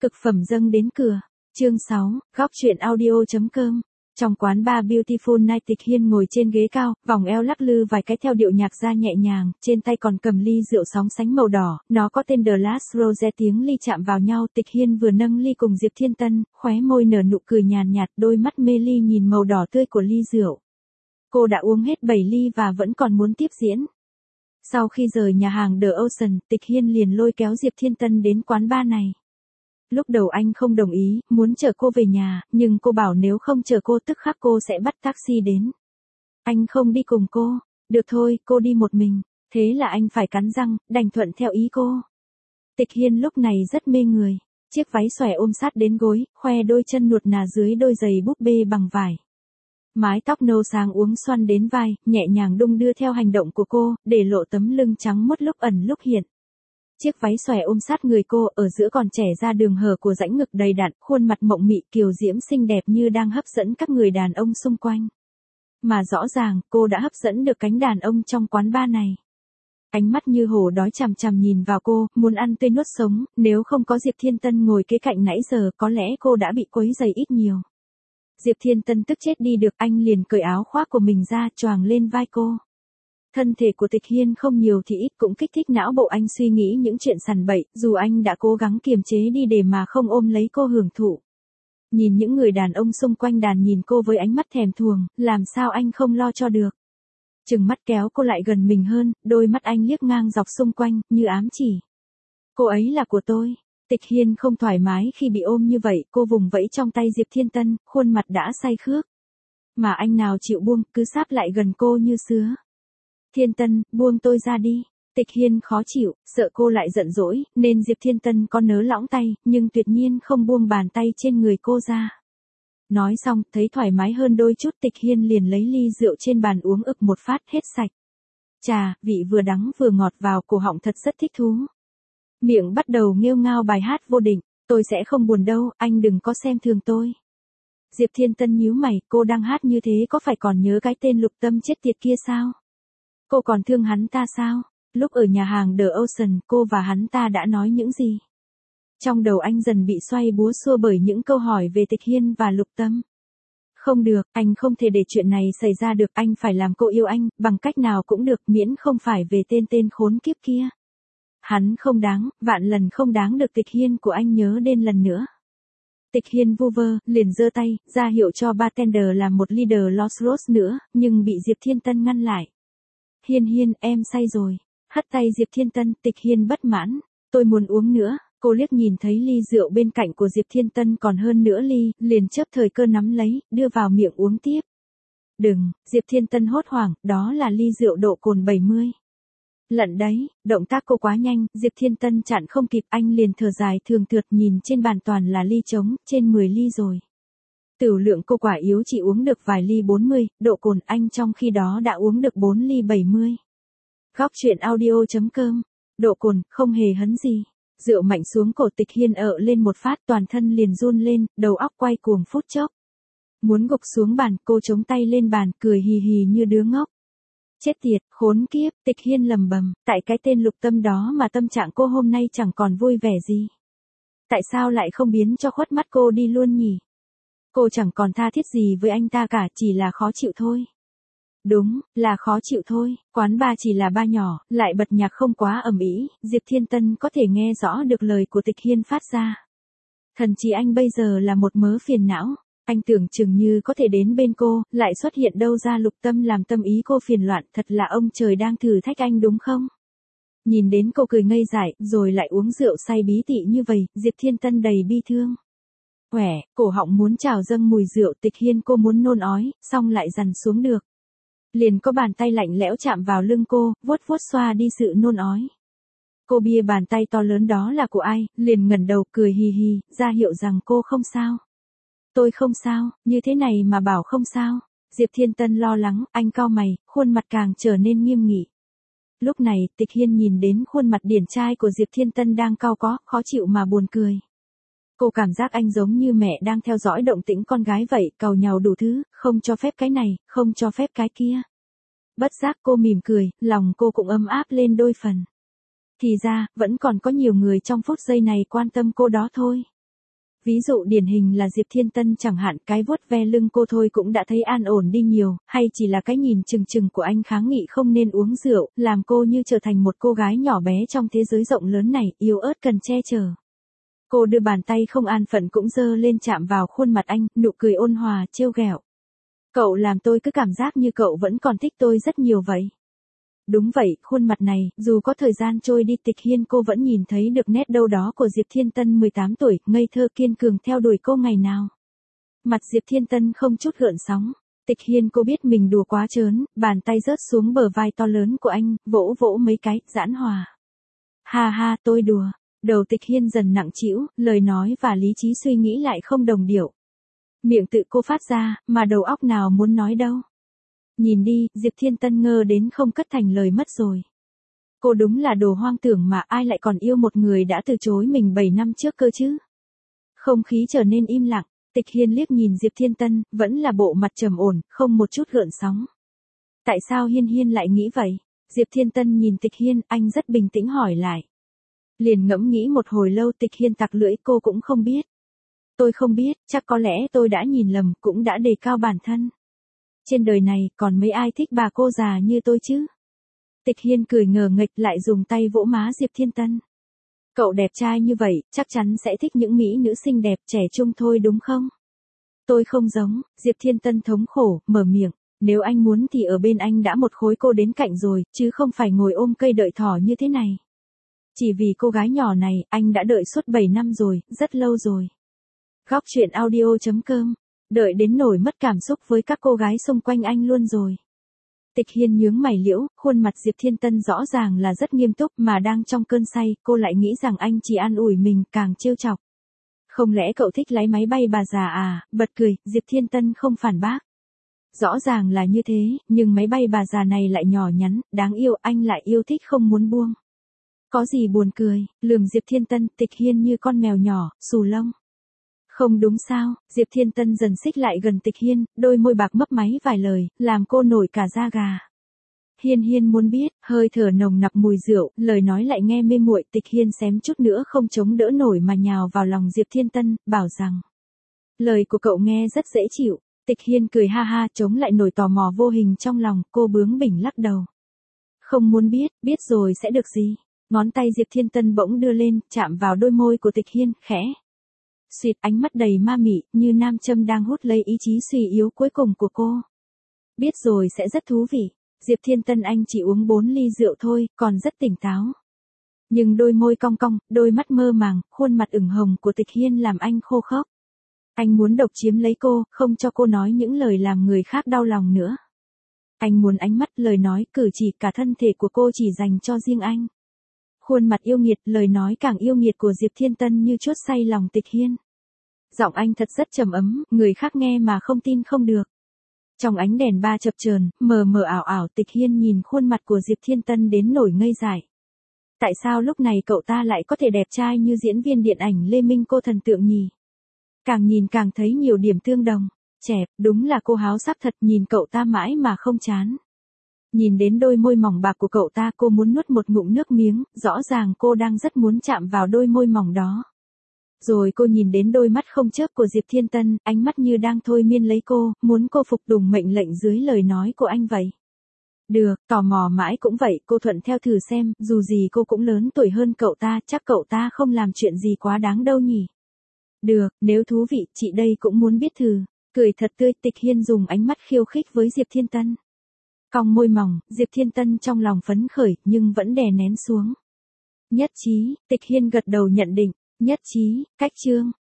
Cực phẩm dâng đến cửa. Chương 6, góc truyện audio.com. Trong quán bar Beautiful Night, Tịch Hiên ngồi trên ghế cao, vòng eo lắc lư vài cái theo điệu nhạc ra nhẹ nhàng, trên tay còn cầm ly rượu sóng sánh màu đỏ, nó có tên The Last Rose. Tiếng ly chạm vào nhau, Tịch Hiên vừa nâng ly cùng Diệp Thiên Tân, khóe môi nở nụ cười nhàn nhạt, đôi mắt mê ly nhìn màu đỏ tươi của ly rượu. Cô đã uống hết 7 ly và vẫn còn muốn tiếp diễn. Sau khi rời nhà hàng The Ocean, Tịch Hiên liền lôi kéo Diệp Thiên Tân đến quán bar này. Lúc đầu anh không đồng ý, muốn chở cô về nhà, nhưng cô bảo nếu không chở cô tức khắc cô sẽ bắt taxi đến. Anh không đi cùng cô. Được thôi, cô đi một mình. Thế là anh phải cắn răng, đành thuận theo ý cô. Tịch Hiên lúc này rất mê người. Chiếc váy xòe ôm sát đến gối, khoe đôi chân nuột nà dưới đôi giày búp bê bằng vải. Mái tóc nâu sáng uốn xoăn đến vai, nhẹ nhàng đung đưa theo hành động của cô, để lộ tấm lưng trắng muốt lúc ẩn lúc hiện. Chiếc váy xòe ôm sát người cô, ở giữa còn trẻ ra đường hở của rãnh ngực đầy đặn, khuôn mặt mộng mị kiều diễm xinh đẹp như đang hấp dẫn các người đàn ông xung quanh. Mà rõ ràng, cô đã hấp dẫn được cánh đàn ông trong quán bar này. Ánh mắt như hổ đói chằm chằm nhìn vào cô, muốn ăn tươi nuốt sống, nếu không có Diệp Thiên Tân ngồi kế cạnh nãy giờ, có lẽ cô đã bị quấy rầy ít nhiều. Diệp Thiên Tân tức chết đi được, anh liền cởi áo khoác của mình ra, choàng lên vai cô. Thân thể của Tịch Hiên không nhiều thì ít cũng kích thích não bộ anh suy nghĩ những chuyện sằn bậy, dù anh đã cố gắng kiềm chế đi để mà không ôm lấy cô hưởng thụ. Nhìn những người đàn ông xung quanh đàn nhìn cô với ánh mắt thèm thuồng, làm sao anh không lo cho được. Chừng mắt kéo cô lại gần mình hơn, đôi mắt anh liếc ngang dọc xung quanh, như ám chỉ. Cô ấy là của tôi. Tịch Hiên không thoải mái khi bị ôm như vậy, cô vùng vẫy trong tay Diệp Thiên Tân, khuôn mặt đã say khước. Mà anh nào chịu buông, cứ sáp lại gần cô như sứa. Thiên Tân, buông tôi ra đi. Tịch Hiên khó chịu, sợ cô lại giận dỗi, nên Diệp Thiên Tân có nớ lõng tay, nhưng tuyệt nhiên không buông bàn tay trên người cô ra. Nói xong, thấy thoải mái hơn đôi chút, Tịch Hiên liền lấy ly rượu trên bàn uống ực một phát hết sạch. Chà, vị vừa đắng vừa ngọt vào cổ họng thật rất thích thú. Miệng bắt đầu nghêu ngao bài hát vô định, tôi sẽ không buồn đâu, anh đừng có xem thường tôi. Diệp Thiên Tân nhíu mày, cô đang hát như thế có phải còn nhớ cái tên Lục Tâm chết tiệt kia sao? Cô còn thương hắn ta sao? Lúc ở nhà hàng The Ocean, cô và hắn ta đã nói những gì? Trong đầu anh dần bị xoay búa xua bởi những câu hỏi về Tịch Hiên và Lục Tâm. Không được, anh không thể để chuyện này xảy ra được, anh phải làm cô yêu anh, bằng cách nào cũng được, miễn không phải về tên khốn kiếp kia. Hắn không đáng, vạn lần không đáng được Tịch Hiên của anh nhớ đến lần nữa. Tịch Hiên vu vơ, liền giơ tay, ra hiệu cho bartender làm một ly The Lost Rose nữa, nhưng bị Diệp Thiên Tân ngăn lại. Hiên, em say rồi. Hất tay Diệp Thiên Tân, Tịch Hiên bất mãn. Tôi muốn uống nữa. Cô liếc nhìn thấy ly rượu bên cạnh của Diệp Thiên Tân còn hơn nữa ly, liền chớp thời cơ nắm lấy, đưa vào miệng uống tiếp. Đừng, Diệp Thiên Tân hốt hoảng, đó là ly rượu độ cồn 70. Lận đấy, động tác cô quá nhanh, Diệp Thiên Tân chặn không kịp, anh liền thở dài thường thượt nhìn trên bàn toàn là ly trống, trên 10 ly rồi. Tửu lượng cô quả yếu chỉ uống được vài ly 40, độ cồn anh trong khi đó đã uống được 4 ly 70. Góc truyện audio.com. Độ cồn, không hề hấn gì. Rượu mạnh xuống cổ Tịch Hiên ợ lên một phát, toàn thân liền run lên, đầu óc quay cuồng phút chốc. Muốn gục xuống bàn, cô chống tay lên bàn, cười hì hì như đứa ngốc. Chết tiệt, khốn kiếp, Tịch Hiên lầm bầm, tại cái tên Lục Tâm đó mà tâm trạng cô hôm nay chẳng còn vui vẻ gì. Tại sao lại không biến cho khuất mắt cô đi luôn nhỉ? Cô chẳng còn tha thiết gì với anh ta cả, chỉ là khó chịu thôi. Đúng, là khó chịu thôi, quán bar chỉ là bar nhỏ, lại bật nhạc không quá ầm ĩ, Diệp Thiên Tân có thể nghe rõ được lời của Tịch Hiên phát ra. Thần chí anh bây giờ là một mớ phiền não, anh tưởng chừng như có thể đến bên cô, lại xuất hiện đâu ra Lục Tâm làm tâm ý cô phiền loạn, thật là ông trời đang thử thách anh đúng không? Nhìn đến cô cười ngây dại, rồi lại uống rượu say bí tị như vậy, Diệp Thiên Tân đầy bi thương. Quẻ, cổ họng muốn trào dâng mùi rượu, Tịch Hiên cô muốn nôn ói, xong lại dằn xuống được. Liền có bàn tay lạnh lẽo chạm vào lưng cô, vuốt vuốt xoa đi sự nôn ói. Cô bia bàn tay to lớn đó là của ai, liền ngẩng đầu cười hì hì, ra hiệu rằng cô không sao. Tôi không sao, như thế này mà bảo không sao. Diệp Thiên Tân lo lắng, anh cau mày, khuôn mặt càng trở nên nghiêm nghị. Lúc này, Tịch Hiên nhìn đến khuôn mặt điển trai của Diệp Thiên Tân đang cau có, khó chịu mà buồn cười. Cô cảm giác anh giống như mẹ đang theo dõi động tĩnh con gái vậy, càu nhàu đủ thứ, không cho phép cái này, không cho phép cái kia. Bất giác cô mỉm cười, lòng cô cũng ấm áp lên đôi phần. Thì ra, vẫn còn có nhiều người trong phút giây này quan tâm cô đó thôi. Ví dụ điển hình là Diệp Thiên Tân chẳng hạn, cái vuốt ve lưng cô thôi cũng đã thấy an ổn đi nhiều, hay chỉ là cái nhìn chừng chừng của anh kháng nghị không nên uống rượu, làm cô như trở thành một cô gái nhỏ bé trong thế giới rộng lớn này, yếu ớt cần che chở. Cô đưa bàn tay không an phận cũng giơ lên chạm vào khuôn mặt anh, nụ cười ôn hòa, trêu ghẹo. Cậu làm tôi cứ cảm giác như cậu vẫn còn thích tôi rất nhiều vậy. Đúng vậy, khuôn mặt này, dù có thời gian trôi đi Tịch Hiên cô vẫn nhìn thấy được nét đâu đó của Diệp Thiên Tân 18 tuổi, ngây thơ kiên cường theo đuổi cô ngày nào. Mặt Diệp Thiên Tân không chút gợn sóng. Tịch Hiên cô biết mình đùa quá trớn, bàn tay rớt xuống bờ vai to lớn của anh, vỗ vỗ mấy cái, giãn hòa. Ha ha, tôi đùa. Đầu Tịch Hiên dần nặng trĩu, lời nói và lý trí suy nghĩ lại không đồng điệu. Miệng tự cô phát ra, mà đầu óc nào muốn nói đâu. Nhìn đi, Diệp Thiên Tân ngơ đến không cất thành lời mất rồi. Cô đúng là đồ hoang tưởng mà ai lại còn yêu một người đã từ chối mình 7 năm trước cơ chứ. Không khí trở nên im lặng, Tịch Hiên liếc nhìn Diệp Thiên Tân, vẫn là bộ mặt trầm ổn, không một chút gợn sóng. Tại sao Hiên Hiên lại nghĩ vậy? Diệp Thiên Tân nhìn Tịch Hiên, anh rất bình tĩnh hỏi lại. Liền ngẫm nghĩ một hồi lâu Tịch Hiên tặc lưỡi cô cũng không biết. Tôi không biết, chắc có lẽ tôi đã nhìn lầm, cũng đã đề cao bản thân. Trên đời này, còn mấy ai thích bà cô già như tôi chứ? Tịch Hiên cười ngờ nghệch lại dùng tay vỗ má Diệp Thiên Tân. Cậu đẹp trai như vậy, chắc chắn sẽ thích những mỹ nữ xinh đẹp trẻ trung thôi đúng không? Tôi không giống, Diệp Thiên Tân thống khổ, mở miệng. Nếu anh muốn thì ở bên anh đã một khối cô đến cạnh rồi, chứ không phải ngồi ôm cây đợi thỏ như thế này. Chỉ vì cô gái nhỏ này, anh đã đợi suốt 7 năm rồi, rất lâu rồi. Góc truyện audio.com. Đợi đến nổi mất cảm xúc với các cô gái xung quanh anh luôn rồi. Tịch Hiên nhướng mày liễu, khuôn mặt Diệp Thiên Tân rõ ràng là rất nghiêm túc mà đang trong cơn say, cô lại nghĩ rằng anh chỉ an ủi mình càng trêu chọc. Không lẽ cậu thích lái máy bay bà già à, bật cười, Diệp Thiên Tân không phản bác. Rõ ràng là như thế, nhưng máy bay bà già này lại nhỏ nhắn, đáng yêu, anh lại yêu thích không muốn buông. Có gì buồn cười, lườm Diệp Thiên Tân, Tịch Hiên như con mèo nhỏ, xù lông. Không đúng sao, Diệp Thiên Tân dần xích lại gần Tịch Hiên, đôi môi bạc mấp máy vài lời, làm cô nổi cả da gà. Hiên Hiên muốn biết, hơi thở nồng nặc mùi rượu, lời nói lại nghe mê muội, Tịch Hiên xém chút nữa không chống đỡ nổi mà nhào vào lòng Diệp Thiên Tân, bảo rằng. Lời của cậu nghe rất dễ chịu, Tịch Hiên cười ha ha chống lại nổi tò mò vô hình trong lòng, cô bướng bỉnh lắc đầu. Không muốn biết, biết rồi sẽ được gì. Ngón tay Diệp Thiên Tân bỗng đưa lên, chạm vào đôi môi của Tịch Hiên, khẽ. Xuyệt, ánh mắt đầy ma mị, như nam châm đang hút lấy ý chí suy yếu cuối cùng của cô. Biết rồi sẽ rất thú vị. Diệp Thiên Tân anh chỉ uống 4 ly rượu thôi, còn rất tỉnh táo. Nhưng đôi môi cong cong, đôi mắt mơ màng, khuôn mặt ửng hồng của Tịch Hiên làm anh khô khốc. Anh muốn độc chiếm lấy cô, không cho cô nói những lời làm người khác đau lòng nữa. Anh muốn ánh mắt, lời nói, cử chỉ, cả thân thể của cô chỉ dành cho riêng anh. Khuôn mặt yêu nghiệt, lời nói càng yêu nghiệt của Diệp Thiên Tân như chuốt say lòng Tịch Hiên. Giọng anh thật rất trầm ấm, người khác nghe mà không tin không được. Trong ánh đèn ba chập chờn, mờ mờ ảo ảo, Tịch Hiên nhìn khuôn mặt của Diệp Thiên Tân đến nổi ngây dại. Tại sao lúc này cậu ta lại có thể đẹp trai như diễn viên điện ảnh Lê Minh cô thần tượng nhỉ? Càng nhìn càng thấy nhiều điểm tương đồng. Chẹp, đúng là cô háo sắc thật, nhìn cậu ta mãi mà không chán. Nhìn đến đôi môi mỏng bạc của cậu ta cô muốn nuốt một ngụm nước miếng, rõ ràng cô đang rất muốn chạm vào đôi môi mỏng đó. Rồi cô nhìn đến đôi mắt không chớp của Diệp Thiên Tân, ánh mắt như đang thôi miên lấy cô, muốn cô phục tùng mệnh lệnh dưới lời nói của anh vậy. Được, tò mò mãi cũng vậy, cô thuận theo thử xem, dù gì cô cũng lớn tuổi hơn cậu ta, chắc cậu ta không làm chuyện gì quá đáng đâu nhỉ. Được, nếu thú vị, chị đây cũng muốn biết thử. Cười thật tươi, Tịch Hiên dùng ánh mắt khiêu khích với Diệp Thiên Tân. Cong môi mỏng, Diệp Thiên Tân trong lòng phấn khởi, nhưng vẫn đè nén xuống. Nhất trí, Tịch Hiên gật đầu nhận định. Nhất trí, cách chương.